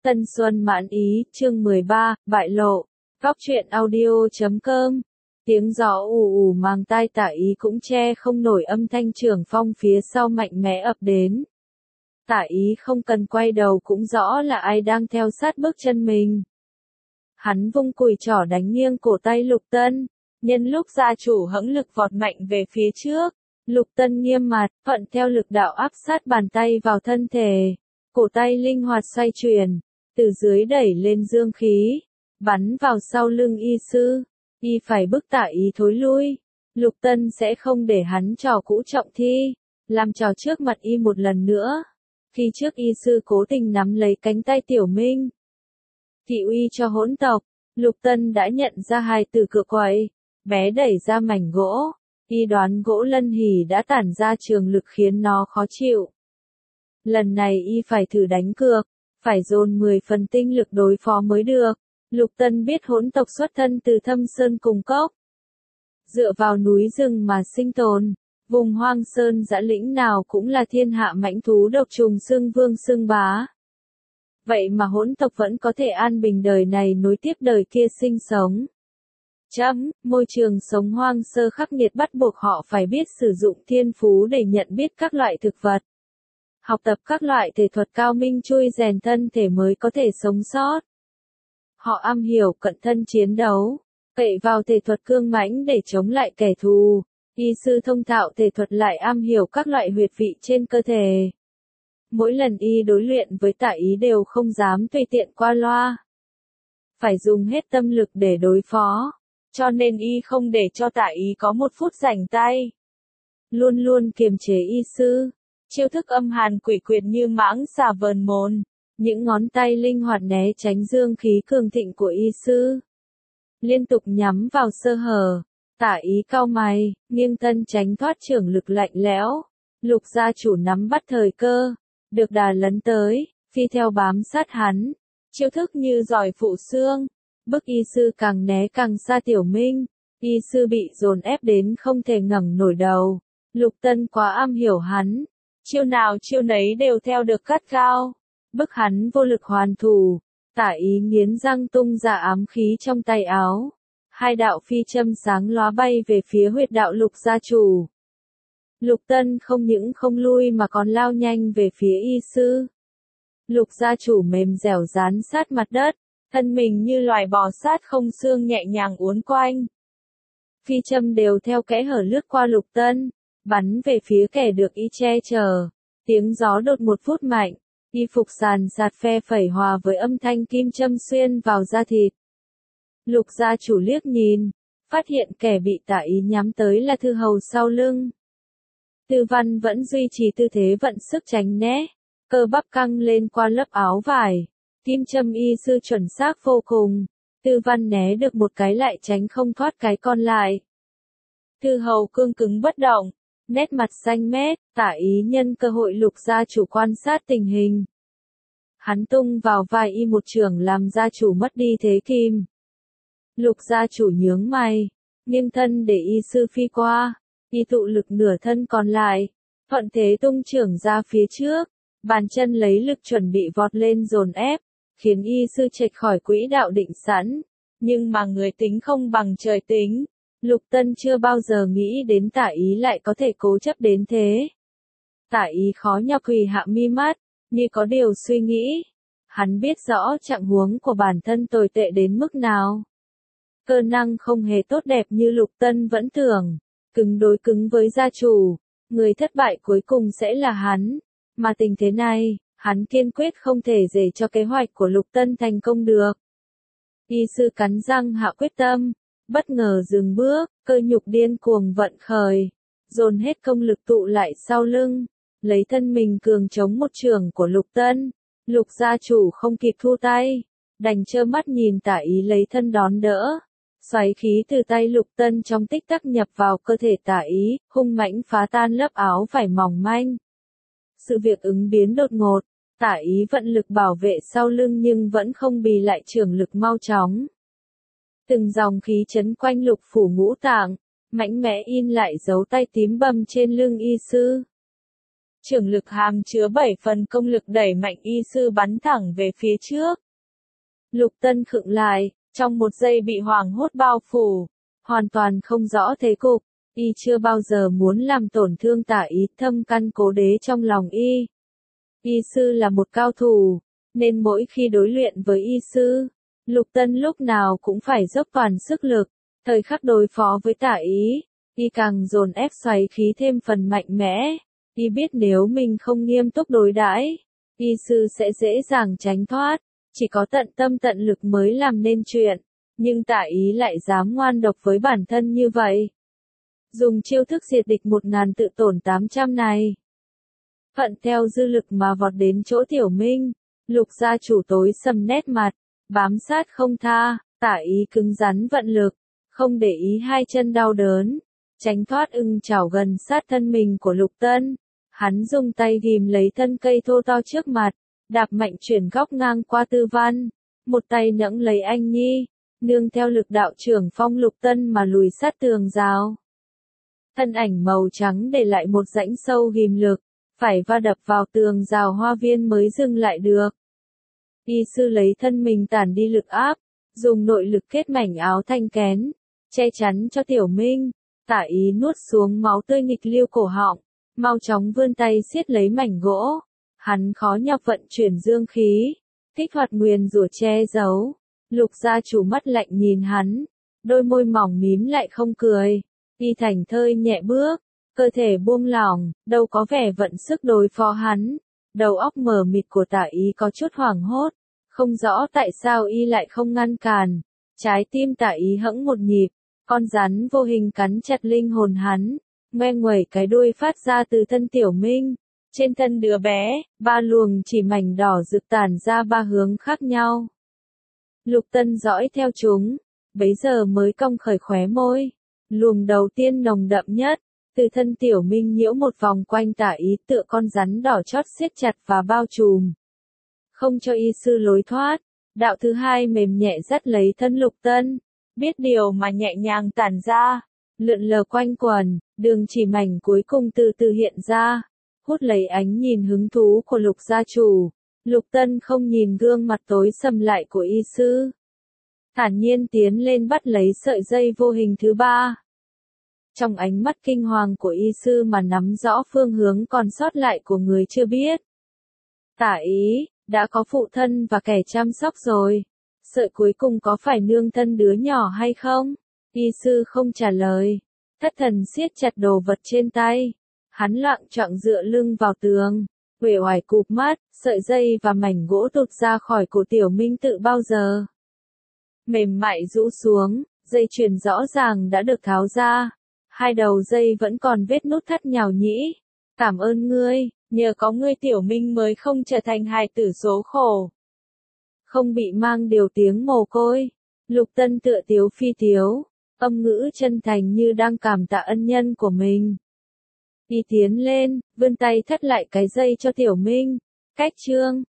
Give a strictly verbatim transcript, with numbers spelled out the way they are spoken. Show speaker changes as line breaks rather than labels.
Tân Xuân Mãn Ý, chương mười ba, bại lộ. Góc truyện audio chấm com. Tiếng gió ù ù mang tai Tả Ý cũng che không nổi âm thanh Trường Phong phía sau mạnh mẽ ập đến. Tả Ý không cần quay đầu cũng rõ là ai đang theo sát bước chân mình. Hắn vung cùi trỏ đánh nghiêng cổ tay Lục Tân, nhân lúc gia chủ hẫng lực vọt mạnh về phía trước. Lục Tân nghiêm mặt, thuận theo lực đạo áp sát bàn tay vào thân thể. Cổ tay linh hoạt xoay chuyển, từ dưới đẩy lên dương khí, bắn vào sau lưng y sư. Y phải bức Tả Ý thối lui. Lục Tân sẽ không để hắn trò cũ trọng thi, làm trò trước mặt y một lần nữa. Khi trước y sư cố tình nắm lấy cánh tay Tiểu Minh. Thị uy cho hỗn tộc, Lục Tân đã nhận ra hai từ cửa quậy, bé đẩy ra mảnh gỗ. Y đoán gỗ lân hỉ đã tản ra trường lực khiến nó khó chịu. Lần này y phải thử đánh cược, phải dồn mười phần tinh lực đối phó mới được. Lục Tân biết hỗn tộc xuất thân từ Thâm Sơn cùng cốc. Dựa vào núi rừng mà sinh tồn, vùng hoang sơn dã lĩnh nào cũng là thiên hạ mãnh thú độc trùng xưng vương xưng bá. Vậy mà hỗn tộc vẫn có thể an bình đời này nối tiếp đời kia sinh sống. Chấm, môi trường sống hoang sơ khắc nghiệt bắt buộc họ phải biết sử dụng thiên phú để nhận biết các loại thực vật. Học tập các loại thể thuật cao minh chui rèn thân thể mới có thể sống sót. Họ am hiểu cận thân chiến đấu, cậy vào thể thuật cương mãnh để chống lại kẻ thù. Y sư thông thạo thể thuật lại am hiểu các loại huyệt vị trên cơ thể. Mỗi lần y đối luyện với Tả Ý đều không dám tùy tiện qua loa. Phải dùng hết tâm lực để đối phó, cho nên y không để cho Tả Ý có một phút rảnh tay. Luôn luôn kiềm chế y sư, chiêu thức âm hàn quỷ quyệt như mãng xà vờn mồn. Những ngón tay linh hoạt né tránh dương khí cường thịnh của y sư. Liên tục nhắm vào sơ hở. Tả Ý cau mày, nghiêng thân tránh thoát trưởng lực lạnh lẽo. Lục gia chủ nắm bắt thời cơ, được đà lấn tới, phi theo bám sát hắn. Chiêu thức như giỏi phụ xương, bức y sư càng né càng xa Tiểu Minh. Y sư bị dồn ép đến không thể ngẩng nổi đầu. Lục Tân quá am hiểu hắn, chiêu nào chiêu nấy đều theo được cắt gao. Bức hắn vô lực hoàn thủ. Tả Ý nghiến răng tung ra ám khí trong tay áo. Hai đạo phi châm sáng lóa bay về phía huyệt đạo Lục gia chủ. Lục Tân không những không lui mà còn lao nhanh về phía y sư. Lục gia chủ mềm dẻo dán sát mặt đất, thân mình như loài bò sát không xương nhẹ nhàng uốn quanh. Phi châm đều theo kẽ hở lướt qua Lục Tân, bắn về phía kẻ được y che chở. Tiếng gió đột một phút mạnh. Y phục sàn sạt phe phẩy hòa với âm thanh kim châm xuyên vào da thịt. Lục gia chủ liếc nhìn, phát hiện kẻ bị Tả Ý nhắm tới là Thư Hầu sau lưng. Tư Văn vẫn duy trì tư thế vận sức tránh né, cơ bắp căng lên qua lớp áo vải. Kim châm y sư chuẩn xác vô cùng. Tư Văn né được một cái lại tránh không thoát cái còn lại. Thư Hầu cương cứng bất động, nét mặt xanh mét. Tả Ý nhân cơ hội Lục gia chủ quan sát tình hình. Hắn tung vào vai y một chưởng làm gia chủ mất đi thế kim. Lục gia chủ nhướng mày, nghiêng thân để y sư phi qua. Y tụ lực nửa thân còn lại, thuận thế tung chưởng ra phía trước. Bàn chân lấy lực chuẩn bị vọt lên dồn ép, khiến y sư chệch khỏi quỹ đạo định sẵn. Nhưng mà người tính không bằng trời tính. Lục Tân chưa bao giờ nghĩ đến Tả Ý lại có thể cố chấp đến thế. Tả Ý khó nhọc quỳ hạ mi mắt, như có điều suy nghĩ. Hắn biết rõ trạng huống của bản thân tồi tệ đến mức nào. Cơ năng không hề tốt đẹp như Lục Tân vẫn tưởng. Cứng đối cứng với gia chủ, người thất bại cuối cùng sẽ là hắn. Mà tình thế này, hắn kiên quyết không thể để cho kế hoạch của Lục Tân thành công được. Y sư cắn răng hạ quyết tâm, bất ngờ dừng bước, cơ nhục điên cuồng vận khởi, dồn hết công lực tụ lại sau lưng, lấy thân mình cường chống một chưởng của Lục Tân. Lục gia chủ không kịp thu tay, đành trơ mắt nhìn Tả Ý lấy thân đón đỡ. Xoáy khí từ tay Lục Tân trong tích tắc nhập vào cơ thể Tả Ý, hung mãnh phá tan lớp áo vải mỏng manh. Sự việc ứng biến đột ngột, Tả Ý vận lực bảo vệ sau lưng nhưng vẫn không bì lại chưởng lực mau chóng. Từng dòng khí chấn quanh lục phủ ngũ tạng, mạnh mẽ in lại dấu tay tím bầm trên lưng y sư. Trưởng lực hàm chứa bảy phần công lực đẩy mạnh y sư bắn thẳng về phía trước. Lục Tân khựng lại, trong một giây bị hoảng hốt bao phủ, hoàn toàn không rõ thế cục, y chưa bao giờ muốn làm tổn thương Tả Ý, thâm căn cố đế trong lòng y. Y sư là một cao thủ, nên mỗi khi đối luyện với y sư, Lục Tân lúc nào cũng phải dốc toàn sức lực, thời khắc đối phó với Tả Ý, y càng dồn ép xoáy khí thêm phần mạnh mẽ, y biết nếu mình không nghiêm túc đối đãi, y sư sẽ dễ dàng tránh thoát, chỉ có tận tâm tận lực mới làm nên chuyện, nhưng Tả Ý lại dám ngoan độc với bản thân như vậy. Dùng chiêu thức diệt địch một ngàn tự tổn tám trăm này. Thuận theo dư lực mà vọt đến chỗ Tiểu Minh, Lục gia chủ tối sầm nét mặt, bám sát không tha, Tả Ý cứng rắn vận lực, không để ý hai chân đau đớn, tránh thoát ưng chảo gần sát thân mình của Lục Tân. Hắn dùng tay ghim lấy thân cây thô to trước mặt, đạp mạnh chuyển góc ngang qua Tư Văn, một tay nẫng lấy Anh Nhi, nương theo lực đạo trưởng phong Lục Tân mà lùi sát tường rào. Thân ảnh màu trắng để lại một rãnh sâu ghim lực, phải va đập vào tường rào hoa viên mới dừng lại được. Y sư lấy thân mình tản đi lực áp, dùng nội lực kết mảnh áo thanh kén, che chắn cho Tiểu Minh. Tả Ý nuốt xuống máu tươi nghịch lưu cổ họng, mau chóng vươn tay siết lấy mảnh gỗ. Hắn khó nhọc vận chuyển dương khí, kích hoạt nguyền rủa che giấu. Lục gia chủ mắt lạnh nhìn hắn, đôi môi mỏng mím lại không cười. Y thành thơi nhẹ bước, cơ thể buông lỏng, đâu có vẻ vận sức đối phó hắn. Đầu óc mờ mịt của Tả Ý có chút hoảng hốt, không rõ tại sao y lại không ngăn cản. Trái tim Tả Ý hẫng một nhịp, con rắn vô hình cắn chặt linh hồn hắn, ngoe nguẩy cái đuôi phát ra từ thân Tiểu Minh. Trên thân đứa bé, ba luồng chỉ mảnh đỏ rực tản ra ba hướng khác nhau. Lục Tân dõi theo chúng, bấy giờ mới cong khởi khóe môi. Luồng đầu tiên nồng đậm nhất, từ thân Tiểu Minh nhiễu một vòng quanh Tả Ý tựa con rắn đỏ chót siết chặt và bao trùm, không cho y sư lối thoát. Đạo thứ hai mềm nhẹ dắt lấy thân Lục Tân, biết điều mà nhẹ nhàng tản ra, lượn lờ quanh quần, đường chỉ mảnh cuối cùng từ từ hiện ra, hút lấy ánh nhìn hứng thú của Lục gia chủ. Lục Tân không nhìn gương mặt tối sầm lại của y sư, thản nhiên tiến lên bắt lấy sợi dây vô hình thứ ba. Trong ánh mắt kinh hoàng của y sư mà nắm rõ phương hướng còn sót lại của người chưa biết. Tả Ý, đã có phụ thân và kẻ chăm sóc rồi. Sợi cuối cùng có phải nương thân đứa nhỏ hay không? Y sư không trả lời. Thất thần siết chặt đồ vật trên tay. Hắn loạng choạng dựa lưng vào tường, uể oải cụp mắt, sợi dây và mảnh gỗ tụt ra khỏi cổ Tiểu Minh tự bao giờ. Mềm mại rũ xuống, dây chuyền rõ ràng đã được tháo ra. Hai đầu dây vẫn còn vết nút thắt nhào nhĩ. Cảm ơn ngươi, nhờ có ngươi Tiểu Minh mới không trở thành hài tử số khổ. Không bị mang điều tiếng mồ côi. Lục Tân tựa tiếu phi tiếu, âm ngữ chân thành như đang cảm tạ ân nhân của mình. Y tiến lên, vươn tay thắt lại cái dây cho Tiểu Minh. Cách chương